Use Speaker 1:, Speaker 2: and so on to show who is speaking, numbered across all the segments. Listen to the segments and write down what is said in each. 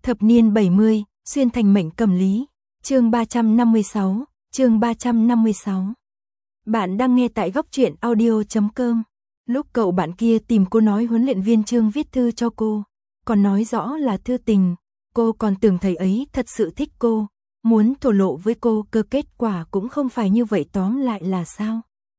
Speaker 1: Thập niên 70, xuyên thành mệnh cầm lý. Chương 356, chương 356. Bạn đang nghe tại góc truyện audio.com. Lúc cậu bạn kia tìm cô nói huấn luyện viên Trương viết thư cho cô, còn nói rõ là thư tình, cô còn tưởng thầy ấy thật sự thích cô, muốn thổ lộ với cô, kết quả cũng không phải như vậy. Tóm lại là sao?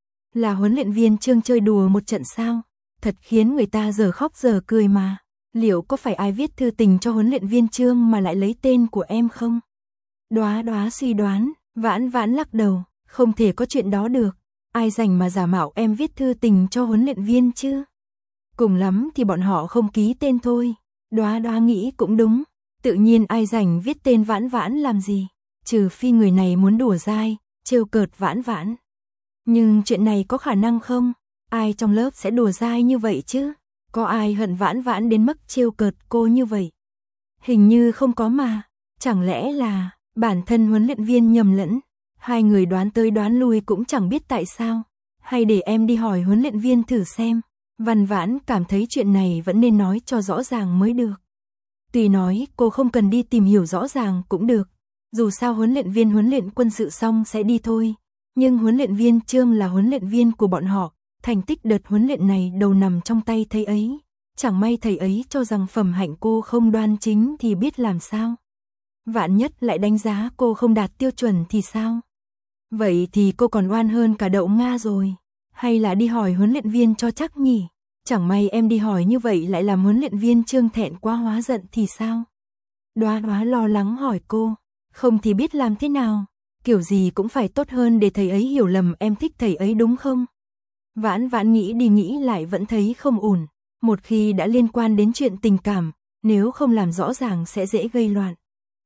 Speaker 1: Là huấn luyện viên Trương chơi đùa một trận sao? Thật khiến người ta giờ khóc giờ cười mà. Liệu có phải ai viết thư tình cho huấn luyện viên Trương mà lại lấy tên của em không? Đoá đoá suy đoán, Vãn Vãn lắc đầu, không thể có chuyện đó được. Ai rảnh mà giả mạo em viết thư tình cho huấn luyện viên chứ? Cùng lắm thì bọn họ không ký tên thôi. Đoá đoá nghĩ cũng đúng, tự nhiên ai rảnh viết tên Vãn Vãn làm gì? Trừ phi người này muốn đùa dai, trêu cợt Vãn Vãn. Nhưng chuyện này có khả năng không? Ai trong lớp sẽ đùa dai như vậy chứ? Có ai hận Vãn Vãn đến mức trêu cợt cô như vậy? Hình như không có mà. Chẳng lẽ là bản thân huấn luyện viên nhầm lẫn? Hai người đoán tới đoán lui cũng chẳng biết tại sao. Hay để em đi hỏi huấn luyện viên thử xem. Vãn Vãn cảm thấy chuyện này vẫn nên nói cho rõ ràng mới được. Tuy nói cô không cần đi tìm hiểu rõ ràng cũng được. Dù sao huấn luyện viên huấn luyện quân sự xong sẽ đi thôi. Nhưng huấn luyện viên Trương là huấn luyện viên của bọn họ. Thành tích đợt huấn luyện này đầu nằm trong tay thầy ấy. Chẳng may thầy ấy cho rằng phẩm hạnh cô không đoan chính thì biết làm sao. Vạn nhất lại đánh giá cô không đạt tiêu chuẩn thì sao? Vậy thì cô còn oan hơn cả đậu Nga rồi. Hay là đi hỏi huấn luyện viên cho chắc nhỉ? Chẳng may em đi hỏi như vậy lại làm huấn luyện viên Trương thẹn quá hóa giận thì sao? Đoá đoá lo lắng hỏi cô. Không thì biết làm thế nào? Kiểu gì cũng phải tốt hơn để thầy ấy hiểu lầm em thích thầy ấy đúng không? Vãn Vãn nghĩ đi nghĩ lại vẫn thấy không ổn. Một khi đã liên quan đến chuyện tình cảm, nếu không làm rõ ràng sẽ dễ gây loạn.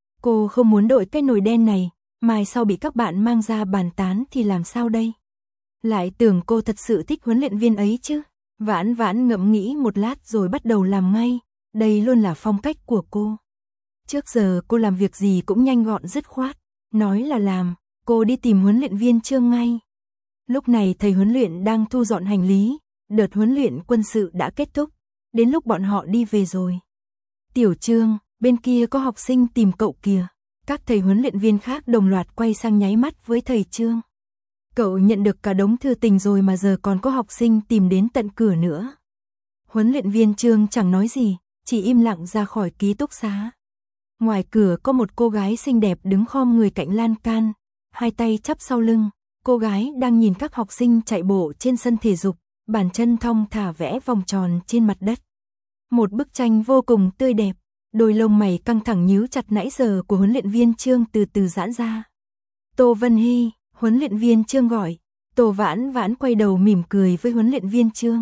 Speaker 1: Cô không muốn đội cái nồi đen này, mai sau bị các bạn mang ra bàn tán thì làm sao đây? Lại tưởng cô thật sự thích huấn luyện viên ấy chứ? Vãn Vãn ngẫm nghĩ một lát rồi bắt đầu làm ngay. Đây luôn là phong cách của cô. Trước giờ cô làm việc gì cũng nhanh gọn dứt khoát. Nói là làm, cô đi tìm huấn luyện viên Trương ngay. Lúc này thầy huấn luyện đang thu dọn hành lý, đợt huấn luyện quân sự đã kết thúc, đến lúc bọn họ đi về rồi. Tiểu Trương, bên kia có học sinh tìm cậu kìa. Các thầy huấn luyện viên khác đồng loạt quay sang nháy mắt với thầy Trương. Cậu nhận được cả đống thư tình rồi mà giờ còn có học sinh tìm đến tận cửa nữa. Huấn luyện viên Trương chẳng nói gì, chỉ im lặng ra khỏi ký túc xá. Ngoài cửa có một cô gái xinh đẹp đứng khom người cạnh lan can, hai tay chắp sau lưng. Cô gái đang nhìn các học sinh chạy bộ trên sân thể dục, bàn chân thong thả vẽ vòng tròn trên mặt đất. Một bức tranh vô cùng tươi đẹp, đôi lông mày căng thẳng nhíu chặt nãy giờ của huấn luyện viên Trương từ từ giãn ra. Tô Vân Hy, huấn luyện viên Trương gọi. Tô Vãn Vãn quay đầu mỉm cười với huấn luyện viên Trương.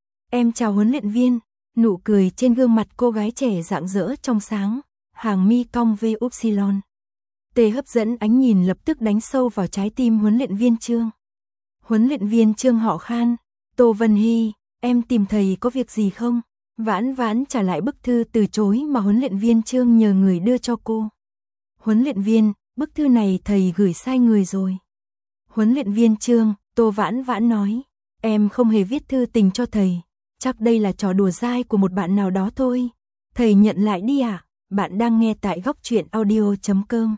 Speaker 1: Em chào huấn luyện viên. Nụ cười trên gương mặt cô gái trẻ rạng rỡ trong sáng, hàng mi cong v upsilon. Tê hấp dẫn ánh nhìn lập tức đánh sâu vào trái tim huấn luyện viên Trương. Huấn luyện viên Trương họ Khan. Tô Vân Hy, em tìm thầy có việc gì không? Vãn Vãn trả lại bức thư từ chối mà huấn luyện viên Trương nhờ người đưa cho cô. Huấn luyện viên, bức thư này thầy gửi sai người rồi. Huấn luyện viên Trương, Tô Vãn Vãn nói. Em không hề viết thư tình cho thầy. Chắc đây là trò đùa dai của một bạn nào đó thôi. Thầy nhận lại đi ạ. Bạn đang nghe tại góc truyện audio.com.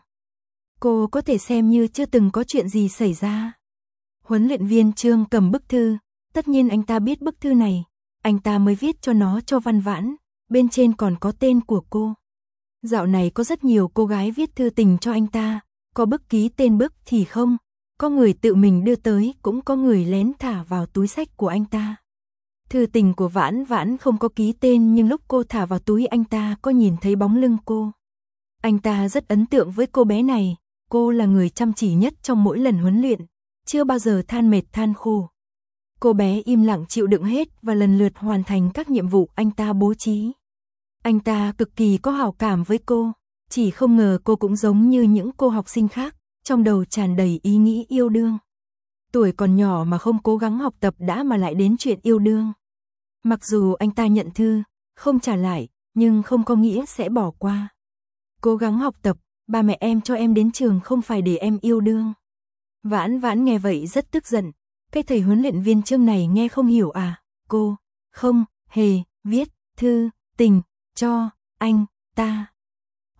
Speaker 1: Cô có thể xem như chưa từng có chuyện gì xảy ra. Huấn luyện viên Trương cầm bức thư. Tất nhiên anh ta biết bức thư này. Anh ta mới viết cho nó cho Vãn Vãn. Bên trên còn có tên của cô. Dạo này có rất nhiều cô gái viết thư tình cho anh ta. Có bức ký tên bức thì không. Có người tự mình đưa tới, cũng có người lén thả vào túi xách của anh ta. Thư tình của Vãn Vãn không có ký tên, nhưng lúc cô thả vào túi anh ta có nhìn thấy bóng lưng cô. Anh ta rất ấn tượng với cô bé này. Cô là người chăm chỉ nhất trong mỗi lần huấn luyện, chưa bao giờ than mệt than khổ. Cô bé im lặng chịu đựng hết và lần lượt hoàn thành các nhiệm vụ anh ta bố trí. Anh ta cực kỳ có hảo cảm với cô, chỉ không ngờ cô cũng giống như những cô học sinh khác, trong đầu tràn đầy ý nghĩ yêu đương. Tuổi còn nhỏ mà không cố gắng học tập đã mà lại đến chuyện yêu đương. Mặc dù anh ta nhận thư, không trả lại, nhưng không có nghĩa sẽ bỏ qua. Cố gắng học tập, ba mẹ em cho em đến trường không phải để em yêu đương. Vãn Vãn nghe vậy rất tức giận. Cái thầy huấn luyện viên Trương này nghe không hiểu à? Cô không hề viết thư tình cho anh ta.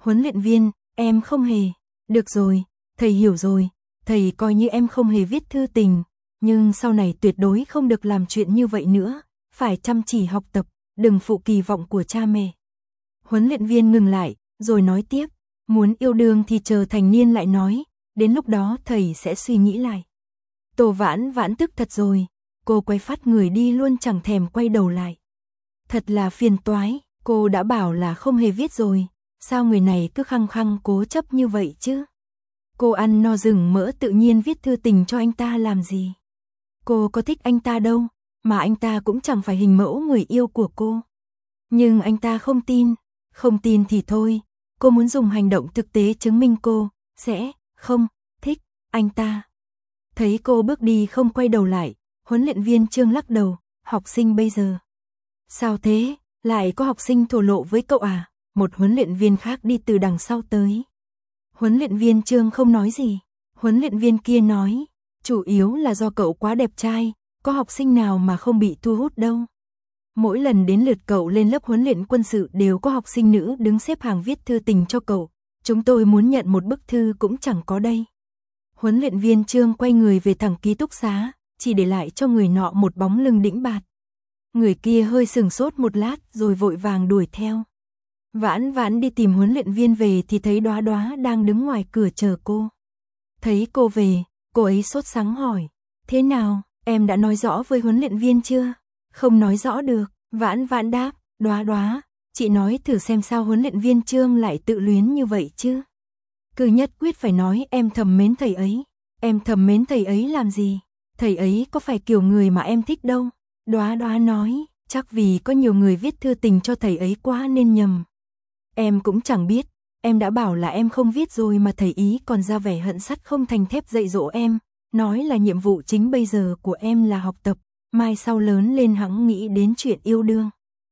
Speaker 1: Huấn luyện viên, em không hề. Được rồi, thầy hiểu rồi, thầy coi như em không hề viết thư tình, nhưng sau này tuyệt đối không được làm chuyện như vậy nữa, phải chăm chỉ học tập, đừng phụ kỳ vọng của cha mẹ. Huấn luyện viên ngừng lại, rồi nói tiếp, muốn yêu đương thì chờ thành niên lại nói, đến lúc đó thầy sẽ suy nghĩ lại. Tô Vãn Vãn tức thật rồi, cô quay phát người đi luôn chẳng thèm quay đầu lại. Thật là phiền toái, cô đã bảo là không hề viết rồi, sao người này cứ khăng khăng cố chấp như vậy chứ? Cô ăn no rừng mỡ tự nhiên viết thư tình cho anh ta làm gì? Cô có thích anh ta đâu, mà anh ta cũng chẳng phải hình mẫu người yêu của cô. Nhưng anh ta không tin thì thôi, cô muốn dùng hành động thực tế chứng minh cô sẽ không thích anh ta. Thấy cô bước đi không quay đầu lại, huấn luyện viên Trương lắc đầu, học sinh bây giờ. Sao thế, lại có học sinh thổ lộ với cậu à? Một huấn luyện viên khác đi từ đằng sau tới. Huấn luyện viên Trương không nói gì, huấn luyện viên kia nói, chủ yếu là do cậu quá đẹp trai, có học sinh nào mà không bị thu hút đâu. Mỗi lần đến lượt cậu lên lớp huấn luyện quân sự đều có học sinh nữ đứng xếp hàng viết thư tình cho cậu, chúng tôi muốn nhận một bức thư cũng chẳng có đây. Huấn luyện viên Trương quay người về thẳng ký túc xá, chỉ để lại cho người nọ một bóng lưng đĩnh bạt. Người kia hơi sừng sốt một lát rồi vội vàng đuổi theo. Vãn Vãn đi tìm huấn luyện viên về thì thấy Đóa Đóa đang đứng ngoài cửa chờ cô. Thấy cô về, cô ấy sốt sắng hỏi, thế nào, em đã nói rõ với huấn luyện viên chưa? Không nói rõ được, Vãn Vãn đáp, Đóa Đóa, chị nói thử xem sao huấn luyện viên Trương lại tự luyến như vậy chứ. Cứ nhất quyết phải nói em thầm mến thầy ấy. Em thầm mến thầy ấy làm gì? Thầy ấy có phải kiểu người mà em thích đâu. Đóa Đóa nói, chắc vì có nhiều người viết thư tình cho thầy ấy quá nên nhầm. Em cũng chẳng biết, em đã bảo là em không viết rồi mà thầy ý còn ra vẻ hận sắt không thành thép dạy dỗ em, nói là nhiệm vụ chính bây giờ của em là học tập, mai sau lớn lên hẵng nghĩ đến chuyện yêu đương.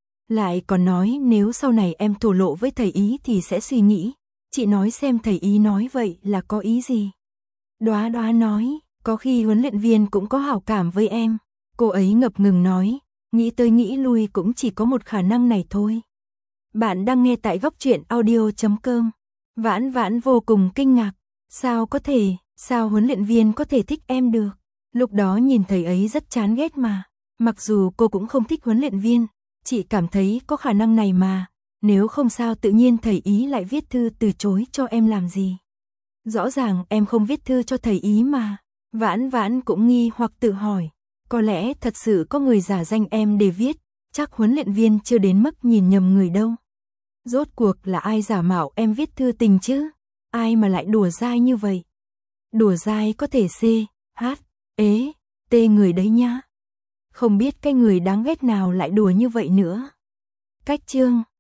Speaker 1: Lại còn nói nếu sau này em thổ lộ với thầy ý thì sẽ suy nghĩ, chị nói xem thầy ý nói vậy là có ý gì? Đóa Đóa nói, có khi huấn luyện viên cũng có hảo cảm với em. Cô ấy ngập ngừng nói, nghĩ tới nghĩ lui cũng chỉ có một khả năng này thôi. Bạn đang nghe tại góc truyện audio.com. Vãn Vãn vô cùng kinh ngạc, sao có thể, sao huấn luyện viên có thể thích em được? Lúc đó nhìn thầy ấy rất chán ghét mà, mặc dù cô cũng không thích huấn luyện viên, chị cảm thấy có khả năng này mà, nếu không sao tự nhiên thầy ý lại viết thư từ chối cho em làm gì? Rõ ràng em không viết thư cho thầy ý mà. Vãn Vãn cũng nghi hoặc tự hỏi, có lẽ thật sự có người giả danh em để viết, chắc huấn luyện viên chưa đến mức nhìn nhầm người đâu. Rốt cuộc là ai giả mạo em viết thư tình chứ? Ai mà lại đùa dai như vậy? Đùa dai có thể C, H, ế, T người đấy nhá. Không biết cái người đáng ghét nào lại đùa như vậy nữa. Cách chương